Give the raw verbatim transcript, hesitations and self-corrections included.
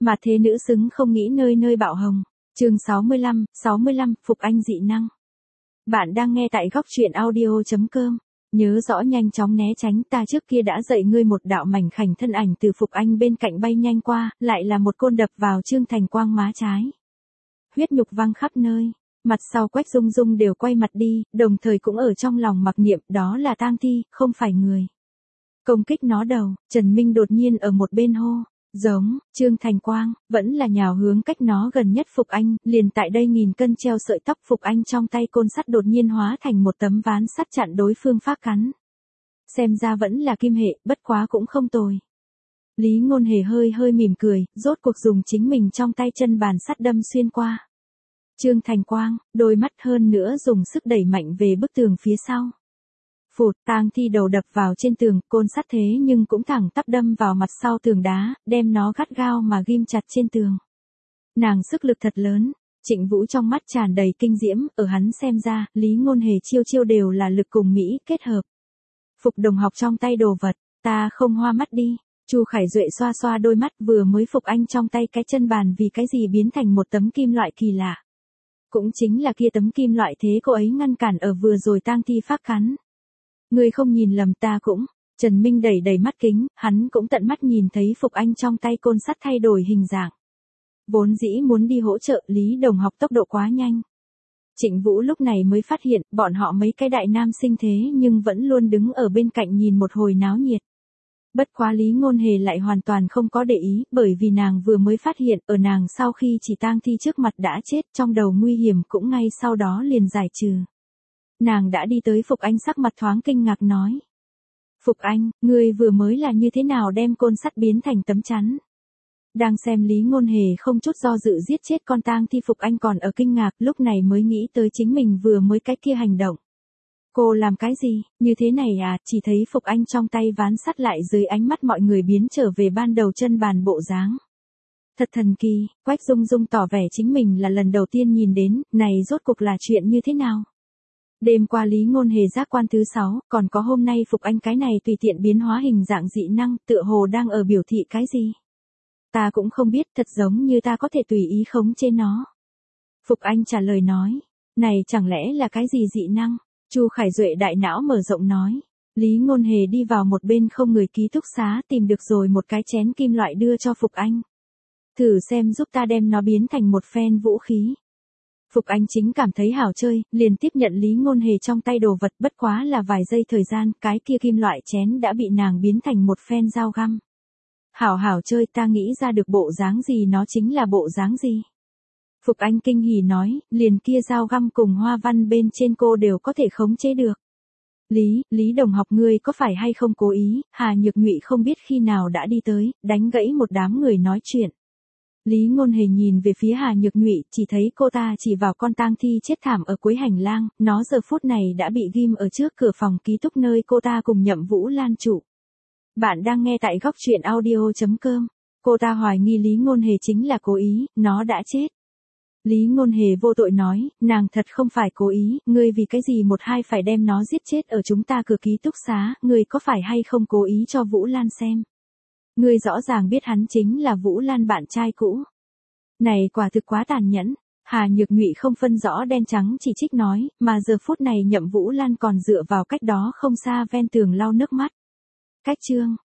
Mà thế nữ xứng không nghĩ nơi nơi bạo hồng. Chương sáu mươi lăm, sáu mươi lăm, Phục Anh dị năng. Bạn đang nghe tại góc truyện audio chấm com. Nhớ rõ nhanh chóng né tránh, ta trước kia đã dạy ngươi một đạo mảnh khảnh thân ảnh từ Phục Anh bên cạnh bay nhanh qua, lại là một côn đập vào Trương Thành Quang má trái. Huyết nhục văng khắp nơi, mặt sau Quách Dung Dung đều quay mặt đi, đồng thời cũng ở trong lòng mặc niệm đó là tang thi, không phải người. Công kích nó đầu, Trần Minh đột nhiên ở một bên hô. Giống, Trương Thành Quang, vẫn là nhào hướng cách nó gần nhất Phục Anh, liền tại đây nghìn cân treo sợi tóc Phục Anh trong tay côn sắt đột nhiên hóa thành một tấm ván sắt chặn đối phương phát cắn. Xem ra vẫn là kim hệ, bất quá cũng không tồi. Lý Ngôn Hề hơi hơi mỉm cười, rốt cuộc dùng chính mình trong tay chân bàn sắt đâm xuyên qua. Trương Thành Quang, đôi mắt hơn nữa dùng sức đẩy mạnh về bức tường phía sau. Phụt, tang thi đầu đập vào trên tường, côn sắt thế nhưng cũng thẳng tắp đâm vào mặt sau tường đá, đem nó gắt gao mà ghim chặt trên tường. Nàng sức lực thật lớn, Trịnh Vũ trong mắt tràn đầy kinh diễm, ở hắn xem ra, Lý Ngôn Hề chiêu chiêu đều là lực cùng Mỹ kết hợp. Phục đồng học trong tay đồ vật, ta không hoa mắt đi. Chu Khải Duệ xoa xoa đôi mắt, vừa mới Phục Anh trong tay cái chân bàn vì cái gì biến thành một tấm kim loại kỳ lạ. Cũng chính là kia tấm kim loại thế cô ấy ngăn cản ở vừa rồi tang thi phát cắn. Ngươi không nhìn lầm ta cũng, Trần Minh đẩy đầy mắt kính, hắn cũng tận mắt nhìn thấy Phục Anh trong tay côn sắt thay đổi hình dạng. Vốn dĩ muốn đi hỗ trợ, Lý đồng học tốc độ quá nhanh. Trịnh Vũ lúc này mới phát hiện, bọn họ mấy cái đại nam sinh thế nhưng vẫn luôn đứng ở bên cạnh nhìn một hồi náo nhiệt. Bất quá Lý Ngôn Hề lại hoàn toàn không có để ý, bởi vì nàng vừa mới phát hiện, ở nàng sau khi chỉ tang thi trước mặt đã chết, trong đầu nguy hiểm cũng ngay sau đó liền giải trừ. Nàng đã đi tới Phục Anh sắc mặt thoáng kinh ngạc nói. Phục Anh, ngươi vừa mới là như thế nào đem côn sắt biến thành tấm chắn? Đang xem Lý Ngôn Hề không chút do dự giết chết con tang thi, Phục Anh còn ở kinh ngạc, lúc này mới nghĩ tới chính mình vừa mới cái kia hành động. Cô làm cái gì, như thế này à, chỉ thấy Phục Anh trong tay ván sắt lại dưới ánh mắt mọi người biến trở về ban đầu chân bàn bộ dáng. Thật thần kỳ, Quách Dung Dung tỏ vẻ chính mình là lần đầu tiên nhìn đến, này rốt cuộc là chuyện như thế nào? Đêm qua Lý Ngôn Hề giác quan thứ sáu, còn có hôm nay Phục Anh cái này tùy tiện biến hóa hình dạng dị năng, tựa hồ đang ở biểu thị cái gì? Ta cũng không biết, thật giống như ta có thể tùy ý khống chế nó. Phục Anh trả lời nói, này chẳng lẽ là cái gì dị năng? Chu Khải Duệ đại não mở rộng nói. Lý Ngôn Hề đi vào một bên không người ký túc xá tìm được rồi một cái chén kim loại đưa cho Phục Anh. Thử xem giúp ta đem nó biến thành một phen vũ khí. Phục Anh chính cảm thấy hảo chơi, liền tiếp nhận Lý Ngôn Hề trong tay đồ vật, bất quá là vài giây thời gian, cái kia kim loại chén đã bị nàng biến thành một phen dao găm. Hảo hảo chơi, ta nghĩ ra được bộ dáng gì nó chính là bộ dáng gì. Phục Anh kinh hỉ nói, liền kia dao găm cùng hoa văn bên trên cô đều có thể khống chế được. Lý, Lý đồng học ngươi có phải hay không cố ý, Hà Nhược Nhụy không biết khi nào đã đi tới, đánh gãy một đám người nói chuyện. Lý Ngôn Hề nhìn về phía Hà Nhược Nhụy, chỉ thấy cô ta chỉ vào con tang thi chết thảm ở cuối hành lang, nó giờ phút này đã bị ghim ở trước cửa phòng ký túc nơi cô ta cùng Nhậm Vũ Lan trụ. Bạn đang nghe tại góc truyện audio chấm com. Cô ta hoài nghi Lý Ngôn Hề chính là cố ý, nó đã chết. Lý Ngôn Hề vô tội nói, nàng thật không phải cố ý, ngươi vì cái gì một hai phải đem nó giết chết ở chúng ta cửa ký túc xá, ngươi có phải hay không cố ý cho Vũ Lan xem. Ngươi rõ ràng biết hắn chính là Vũ Lan bạn trai cũ. Này quả thực quá tàn nhẫn. Hà Nhược Nhụy không phân rõ đen trắng chỉ trích nói, mà giờ phút này Nhậm Vũ Lan còn dựa vào cách đó không xa ven tường lau nước mắt. Cách chương,